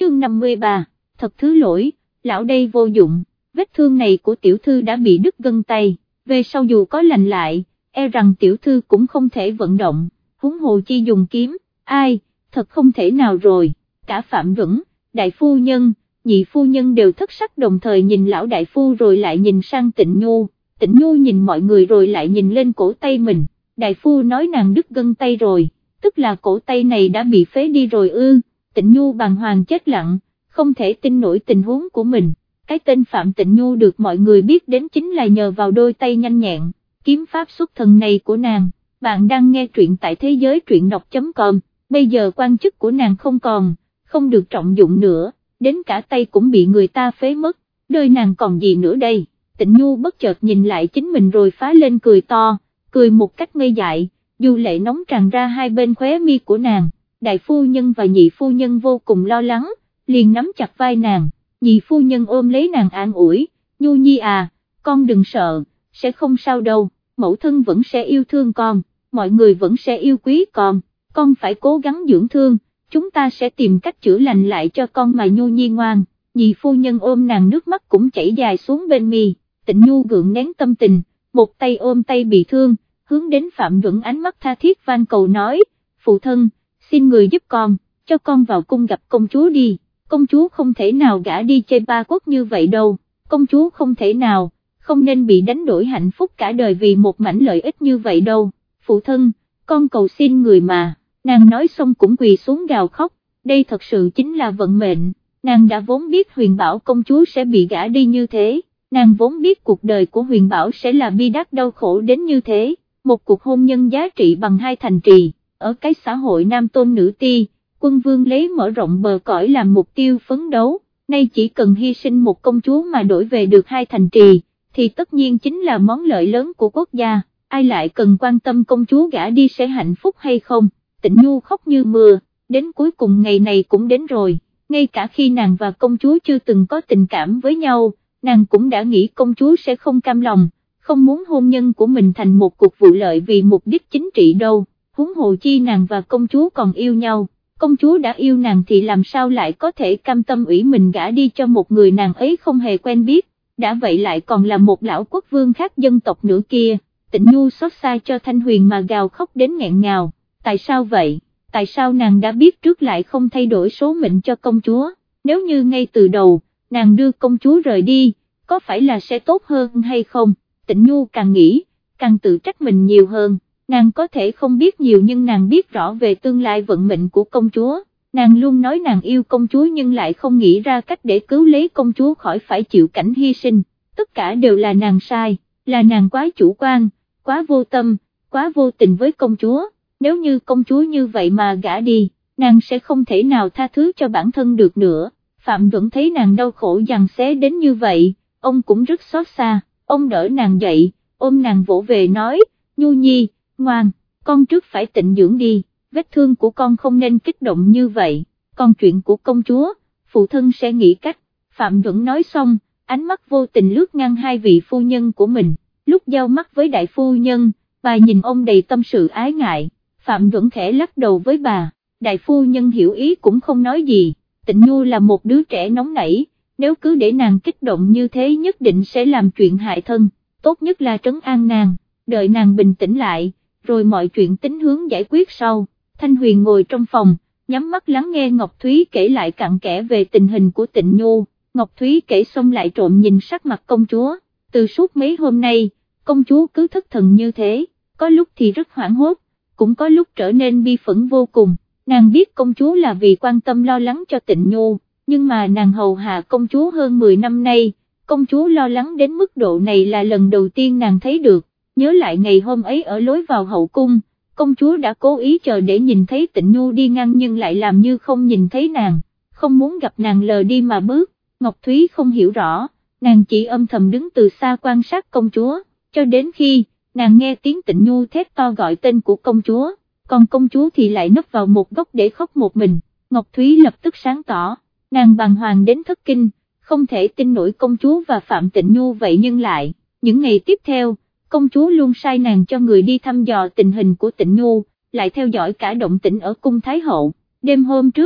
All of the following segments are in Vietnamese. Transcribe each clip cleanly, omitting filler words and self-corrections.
chương 53, thật thứ lỗi, lão đây vô dụng, vết thương này của tiểu thư đã bị đứt gân tay, về sau dù có lành lại, e rằng tiểu thư cũng không thể vận động, huống hồ chi dùng kiếm, ai, thật không thể nào rồi, cả Phạm Duẩn, đại phu nhân, nhị phu nhân đều thất sắc đồng thời nhìn lão đại phu rồi lại nhìn sang Tịnh Nhu nhìn mọi người rồi lại nhìn lên cổ tay mình, đại phu nói nàng đứt gân tay rồi, tức là cổ tay này đã bị phế đi rồi ư. Tịnh Nhu bàng hoàng chết lặng, không thể tin nổi tình huống của mình, cái tên Phạm Tịnh Nhu được mọi người biết đến chính là nhờ vào đôi tay nhanh nhẹn, kiếm pháp xuất thần này của nàng. Bạn đang nghe truyện tại thế giới truyện đọc.com, bây giờ quan chức của nàng không còn, không được trọng dụng nữa, đến cả tay cũng bị người ta phế mất, đời nàng còn gì nữa đây. Tịnh Nhu bất chợt nhìn lại chính mình rồi phá lên cười to, cười một cách ngây dại, dù lệ nóng tràn ra hai bên khóe mi của nàng. Đại phu nhân và nhị phu nhân vô cùng lo lắng, liền nắm chặt vai nàng, nhị phu nhân ôm lấy nàng an ủi, Nhu Nhi à, con đừng sợ, sẽ không sao đâu, mẫu thân vẫn sẽ yêu thương con, mọi người vẫn sẽ yêu quý con phải cố gắng dưỡng thương, chúng ta sẽ tìm cách chữa lành lại cho con mà Nhu Nhi ngoan. Nhị phu nhân ôm nàng nước mắt cũng chảy dài xuống bên mi, Tịnh Nhu gượng nén tâm tình, một tay ôm tay bị thương, hướng đến Phạm Duẩn ánh mắt tha thiết van cầu nói, phụ thân, xin người giúp con, cho con vào cung gặp công chúa đi, công chúa không thể nào gả đi chơi ba quốc như vậy đâu, công chúa không thể nào, không nên bị đánh đổi hạnh phúc cả đời vì một mảnh lợi ích như vậy đâu, phụ thân, con cầu xin người mà, nàng nói xong cũng quỳ xuống gào khóc, đây thật sự chính là vận mệnh, nàng đã vốn biết Huyền Bảo công chúa sẽ bị gả đi như thế, nàng vốn biết cuộc đời của Huyền Bảo sẽ là bi đát đau khổ đến như thế, một cuộc hôn nhân giá trị bằng hai thành trì. Ở cái xã hội nam tôn nữ ti, quân vương lấy mở rộng bờ cõi làm mục tiêu phấn đấu, nay chỉ cần hy sinh một công chúa mà đổi về được hai thành trì, thì tất nhiên chính là món lợi lớn của quốc gia, ai lại cần quan tâm công chúa gả đi sẽ hạnh phúc hay không. Tịnh Nhu khóc như mưa, đến cuối cùng ngày này cũng đến rồi, ngay cả khi nàng và công chúa chưa từng có tình cảm với nhau, nàng cũng đã nghĩ công chúa sẽ không cam lòng, không muốn hôn nhân của mình thành một cuộc vụ lợi vì mục đích chính trị đâu. Huống hồ chi nàng và công chúa còn yêu nhau, công chúa đã yêu nàng thì làm sao lại có thể cam tâm ủy mình gả đi cho một người nàng ấy không hề quen biết, đã vậy lại còn là một lão quốc vương khác dân tộc nữa kia. Tịnh Nhu xót xa cho Thanh Huyền mà gào khóc đến nghẹn ngào, tại sao vậy, tại sao nàng đã biết trước lại không thay đổi số mệnh cho công chúa, nếu như ngay từ đầu, nàng đưa công chúa rời đi, có phải là sẽ tốt hơn hay không. Tịnh Nhu càng nghĩ, càng tự trách mình nhiều hơn. Nàng có thể không biết nhiều nhưng nàng biết rõ về tương lai vận mệnh của công chúa, nàng luôn nói nàng yêu công chúa nhưng lại không nghĩ ra cách để cứu lấy công chúa khỏi phải chịu cảnh hy sinh, tất cả đều là nàng sai, là nàng quá chủ quan, quá vô tâm, quá vô tình với công chúa, nếu như công chúa như vậy mà gả đi, nàng sẽ không thể nào tha thứ cho bản thân được nữa. Phạm Duẩn thấy nàng đau khổ giằng xé đến như vậy, ông cũng rất xót xa, ông đỡ nàng dậy, ôm nàng vỗ về nói, Nhu Nhi, ngoan, con trước phải tịnh dưỡng đi, vết thương của con không nên kích động như vậy, còn chuyện của công chúa, phụ thân sẽ nghĩ cách. Phạm Duẩn nói xong, ánh mắt vô tình lướt ngang hai vị phu nhân của mình, lúc giao mắt với đại phu nhân, bà nhìn ông đầy tâm sự ái ngại, Phạm Duẩn khẽ lắc đầu với bà, đại phu nhân hiểu ý cũng không nói gì, Tịnh Nhu là một đứa trẻ nóng nảy, nếu cứ để nàng kích động như thế nhất định sẽ làm chuyện hại thân, tốt nhất là trấn an nàng, đợi nàng bình tĩnh lại, rồi mọi chuyện tính hướng giải quyết sau. Thanh Huyền ngồi trong phòng, nhắm mắt lắng nghe Ngọc Thúy kể lại cặn kẽ về tình hình của Tịnh Nhu, Ngọc Thúy kể xong lại trộm nhìn sắc mặt công chúa, từ suốt mấy hôm nay, công chúa cứ thất thần như thế, có lúc thì rất hoảng hốt, cũng có lúc trở nên bi phẫn vô cùng, nàng biết công chúa là vì quan tâm lo lắng cho Tịnh Nhu, nhưng mà nàng hầu hạ công chúa hơn 10 năm nay, công chúa lo lắng đến mức độ này là lần đầu tiên nàng thấy được. Nhớ lại ngày hôm ấy ở lối vào hậu cung, công chúa đã cố ý chờ để nhìn thấy Tịnh Nhu đi ngang nhưng lại làm như không nhìn thấy nàng, không muốn gặp nàng lờ đi mà bước. Ngọc Thúy không hiểu rõ, nàng chỉ âm thầm đứng từ xa quan sát công chúa, cho đến khi, nàng nghe tiếng Tịnh Nhu thét to gọi tên của công chúa, còn công chúa thì lại nấp vào một góc để khóc một mình. Ngọc Thúy lập tức sáng tỏ, nàng bàng hoàng đến thất kinh, không thể tin nổi công chúa và Phạm Tịnh Nhu vậy nhưng lại, những ngày tiếp theo, công chúa luôn sai nàng cho người đi thăm dò tình hình của Tịnh Nhu, lại theo dõi cả động tĩnh ở cung Thái Hậu. Đêm hôm trước,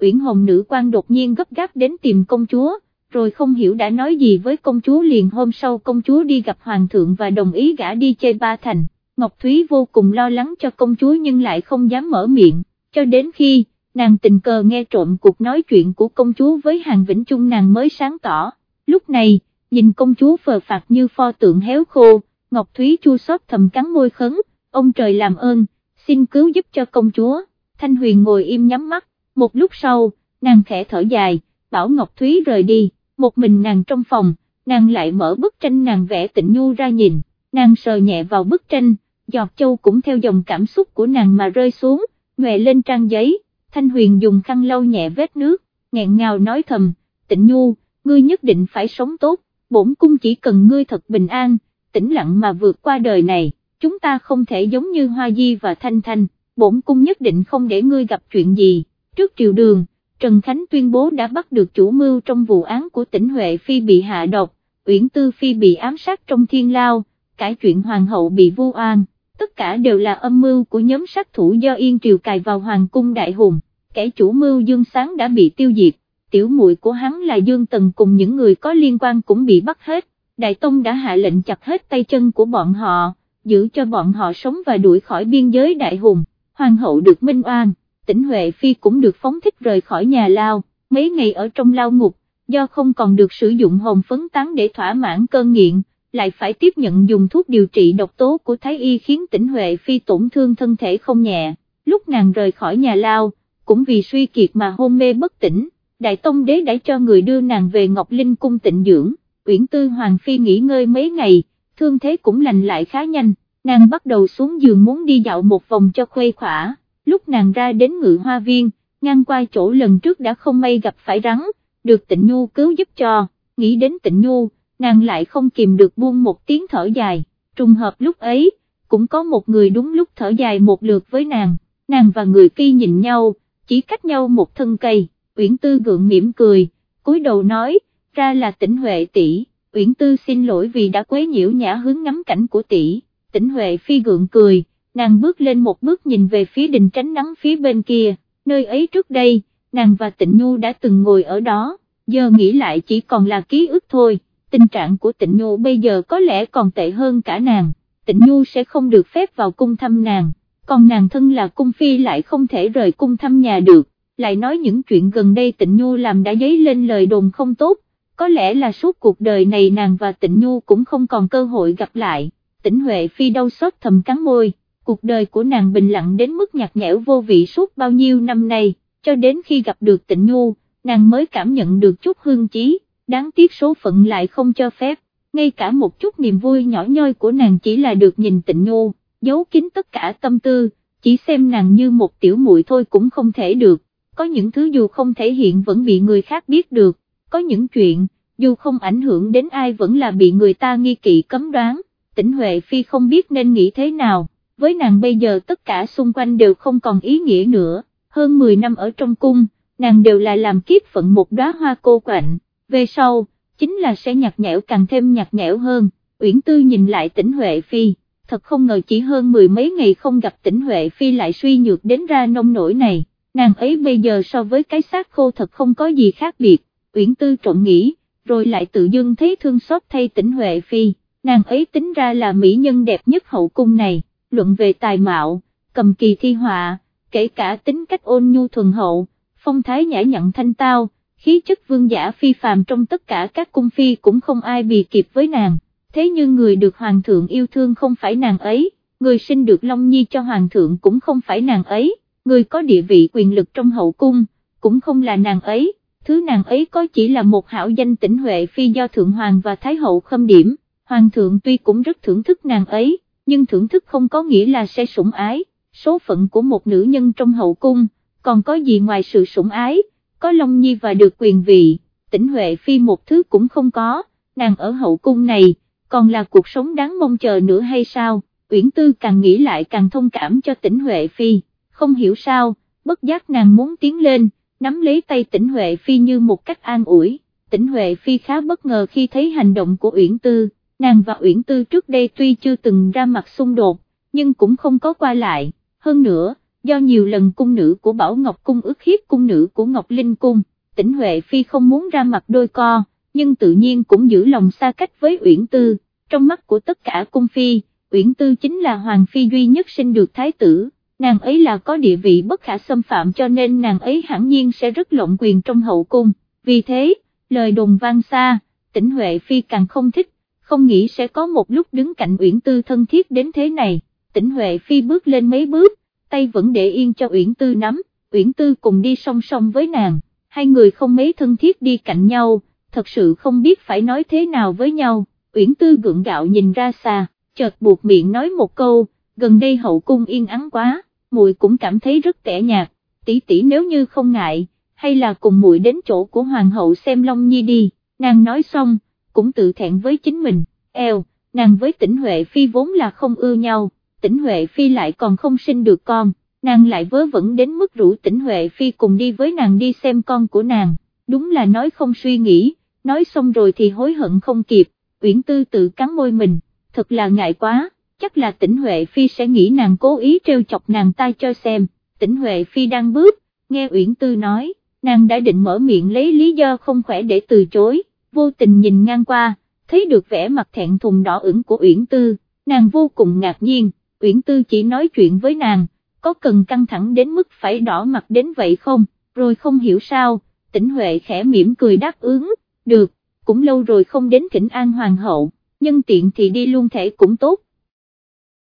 Uyển Hồng nữ quan đột nhiên gấp gáp đến tìm công chúa, rồi không hiểu đã nói gì với công chúa liền hôm sau công chúa đi gặp hoàng thượng và đồng ý gả đi chơi Ba Thành. Ngọc Thúy vô cùng lo lắng cho công chúa nhưng lại không dám mở miệng, cho đến khi nàng tình cờ nghe trộm cuộc nói chuyện của công chúa với Hàn Vĩnh Chung nàng mới sáng tỏ. Lúc này, nhìn công chúa phờ phạc như pho tượng héo khô, Ngọc Thúy chua xót thầm cắn môi khấn, ông trời làm ơn, xin cứu giúp cho công chúa. Thanh Huyền ngồi im nhắm mắt, một lúc sau, nàng khẽ thở dài, bảo Ngọc Thúy rời đi, một mình nàng trong phòng, nàng lại mở bức tranh nàng vẽ Tịnh Nhu ra nhìn, nàng sờ nhẹ vào bức tranh, giọt châu cũng theo dòng cảm xúc của nàng mà rơi xuống, nhòe lên trang giấy. Thanh Huyền dùng khăn lau nhẹ vết nước, nghẹn ngào nói thầm, Tịnh Nhu, ngươi nhất định phải sống tốt, bổn cung chỉ cần ngươi thật bình an, tĩnh lặng mà vượt qua đời này, chúng ta không thể giống như Hoa Di và Thanh Thanh, bổn cung nhất định không để ngươi gặp chuyện gì. Trước triều đường, Trần Khánh tuyên bố đã bắt được chủ mưu trong vụ án của Tĩnh Huệ Phi bị hạ độc, Uyển Tư Phi bị ám sát trong thiên lao, cả chuyện hoàng hậu bị vu oan, tất cả đều là âm mưu của nhóm sát thủ do Yên Triều cài vào hoàng cung Đại Hùng. Kẻ chủ mưu Dương Sáng đã bị tiêu diệt, tiểu muội của hắn là Dương Tần cùng những người có liên quan cũng bị bắt hết, Đại Tông đã hạ lệnh chặt hết tay chân của bọn họ, giữ cho bọn họ sống và đuổi khỏi biên giới Đại Hùng. Hoàng hậu được minh oan, Tĩnh Huệ Phi cũng được phóng thích rời khỏi nhà lao, mấy ngày ở trong lao ngục, do không còn được sử dụng hồn phấn tán để thỏa mãn cơn nghiện, lại phải tiếp nhận dùng thuốc điều trị độc tố của Thái Y khiến Tĩnh Huệ Phi tổn thương thân thể không nhẹ, lúc nàng rời khỏi nhà lao, cũng vì suy kiệt mà hôn mê bất tỉnh, Đại Tông đế đã cho người đưa nàng về Ngọc Linh cung tịnh dưỡng, Uyển Tư Hoàng Phi nghỉ ngơi mấy ngày, thương thế cũng lành lại khá nhanh, nàng bắt đầu xuống giường muốn đi dạo một vòng cho khuây khỏa, lúc nàng ra đến Ngự Hoa Viên, ngang qua chỗ lần trước đã không may gặp phải rắn, được Tịnh Nhu cứu giúp cho, nghĩ đến Tịnh Nhu, nàng lại không kìm được buông một tiếng thở dài, trùng hợp lúc ấy, cũng có một người đúng lúc thở dài một lượt với nàng và người kia nhìn nhau, chỉ cách nhau một thân cây, Uyển Tư gượng mỉm cười, cúi đầu nói, ra là Tĩnh Huệ tỷ, Uyển Tư xin lỗi vì đã quấy nhiễu nhã hướng ngắm cảnh của tỷ. Tĩnh Huệ Phi gượng cười, nàng bước lên một bước nhìn về phía đình tránh nắng phía bên kia, nơi ấy trước đây, nàng và Tịnh Nhu đã từng ngồi ở đó, giờ nghĩ lại chỉ còn là ký ức thôi, tình trạng của Tịnh Nhu bây giờ có lẽ còn tệ hơn cả nàng, Tịnh Nhu sẽ không được phép vào cung thăm nàng, còn nàng thân là cung phi lại không thể rời cung thăm nhà được, lại nói những chuyện gần đây Tịnh Nhu làm đã dấy lên lời đồn không tốt, có lẽ là suốt cuộc đời này nàng và Tịnh Nhu cũng không còn cơ hội gặp lại. Tĩnh Huệ Phi đau xót thầm cắn môi, cuộc đời của nàng bình lặng đến mức nhạt nhẽo vô vị suốt bao nhiêu năm nay, cho đến khi gặp được Tịnh Nhu, nàng mới cảm nhận được chút hương chí, đáng tiếc số phận lại không cho phép, ngay cả một chút niềm vui nhỏ nhoi của nàng chỉ là được nhìn Tịnh Nhu, giấu kín tất cả tâm tư, chỉ xem nàng như một tiểu muội thôi cũng không thể được, có những thứ dù không thể hiện vẫn bị người khác biết được, có những chuyện, dù không ảnh hưởng đến ai vẫn là bị người ta nghi kỵ cấm đoán. Tĩnh Huệ Phi không biết nên nghĩ thế nào, với nàng bây giờ tất cả xung quanh đều không còn ý nghĩa nữa, hơn 10 năm ở trong cung, nàng đều là làm kiếp phận một đóa hoa cô quạnh, về sau, chính là sẽ nhạt nhẽo càng thêm nhạt nhẽo hơn. Uyển Tư nhìn lại Tĩnh Huệ Phi, thật không ngờ chỉ hơn 10 mấy ngày không gặp Tĩnh Huệ Phi lại suy nhược đến ra nông nỗi này, nàng ấy bây giờ so với cái xác khô thật không có gì khác biệt, Uyển Tư trộm nghĩ, rồi lại tự dưng thấy thương xót thay Tĩnh Huệ Phi. Nàng ấy tính ra là mỹ nhân đẹp nhất hậu cung này, luận về tài mạo, cầm kỳ thi họa, kể cả tính cách ôn nhu thuần hậu, phong thái nhã nhặn thanh tao, khí chất vương giả phi phàm trong tất cả các cung phi cũng không ai bì kịp với nàng, thế nhưng người được hoàng thượng yêu thương không phải nàng ấy, người sinh được Long Nhi cho hoàng thượng cũng không phải nàng ấy, người có địa vị quyền lực trong hậu cung, cũng không là nàng ấy, thứ nàng ấy có chỉ là một hảo danh Tĩnh Huệ Phi do Thượng Hoàng và Thái Hậu khâm điểm. Hoàng thượng tuy cũng rất thưởng thức nàng ấy, nhưng thưởng thức không có nghĩa là sẽ sủng ái, số phận của một nữ nhân trong hậu cung, còn có gì ngoài sự sủng ái, có Long Nhi và được quyền vị, Tĩnh Huệ Phi một thứ cũng không có, nàng ở hậu cung này, còn là cuộc sống đáng mong chờ nữa hay sao, Uyển Tư càng nghĩ lại càng thông cảm cho Tĩnh Huệ Phi, không hiểu sao, bất giác nàng muốn tiến lên, nắm lấy tay Tĩnh Huệ Phi như một cách an ủi, Tĩnh Huệ Phi khá bất ngờ khi thấy hành động của Uyển Tư. Nàng và Uyển Tư trước đây tuy chưa từng ra mặt xung đột, nhưng cũng không có qua lại, hơn nữa, do nhiều lần cung nữ của Bảo Ngọc Cung ức hiếp cung nữ của Ngọc Linh Cung, Tỉnh Huệ Phi không muốn ra mặt đôi co, nhưng tự nhiên cũng giữ lòng xa cách với Uyển Tư, trong mắt của tất cả cung phi, Uyển Tư chính là hoàng phi duy nhất sinh được thái tử, nàng ấy là có địa vị bất khả xâm phạm cho nên nàng ấy hẳn nhiên sẽ rất lộng quyền trong hậu cung, vì thế, lời đồn vang xa, Tỉnh Huệ Phi càng không thích, không nghĩ sẽ có một lúc đứng cạnh Uyển Tư thân thiết đến thế này, Tỉnh Huệ Phi bước lên mấy bước, tay vẫn để yên cho Uyển Tư nắm, Uyển Tư cùng đi song song với nàng, hai người không mấy thân thiết đi cạnh nhau, thật sự không biết phải nói thế nào với nhau, Uyển Tư gượng gạo nhìn ra xa, chợt buộc miệng nói một câu, gần đây hậu cung yên ắng quá, muội cũng cảm thấy rất tẻ nhạt, tỷ tỷ nếu như không ngại, hay là cùng muội đến chỗ của hoàng hậu xem Long Nhi đi, nàng nói xong, cũng tự thẹn với chính mình, nàng với Tỉnh Huệ Phi vốn là không ưa nhau, Tỉnh Huệ Phi lại còn không sinh được con, nàng lại vớ vẩn đến mức rủ Tỉnh Huệ Phi cùng đi với nàng đi xem con của nàng, đúng là nói không suy nghĩ, nói xong rồi thì hối hận không kịp, Uyển Tư tự cắn môi mình, thật là ngại quá, chắc là Tỉnh Huệ Phi sẽ nghĩ nàng cố ý trêu chọc nàng ta cho xem, Tỉnh Huệ Phi đang bước, nghe Uyển Tư nói, nàng đã định mở miệng lấy lý do không khỏe để từ chối, vô tình nhìn ngang qua, thấy được vẻ mặt thẹn thùng đỏ ửng của Uyển Tư, nàng vô cùng ngạc nhiên, Uyển Tư chỉ nói chuyện với nàng, có cần căng thẳng đến mức phải đỏ mặt đến vậy không, rồi không hiểu sao, Tỉnh Huệ khẽ mỉm cười đáp ứng, được, cũng lâu rồi không đến thỉnh an hoàng hậu, nhân tiện thì đi luôn thể cũng tốt,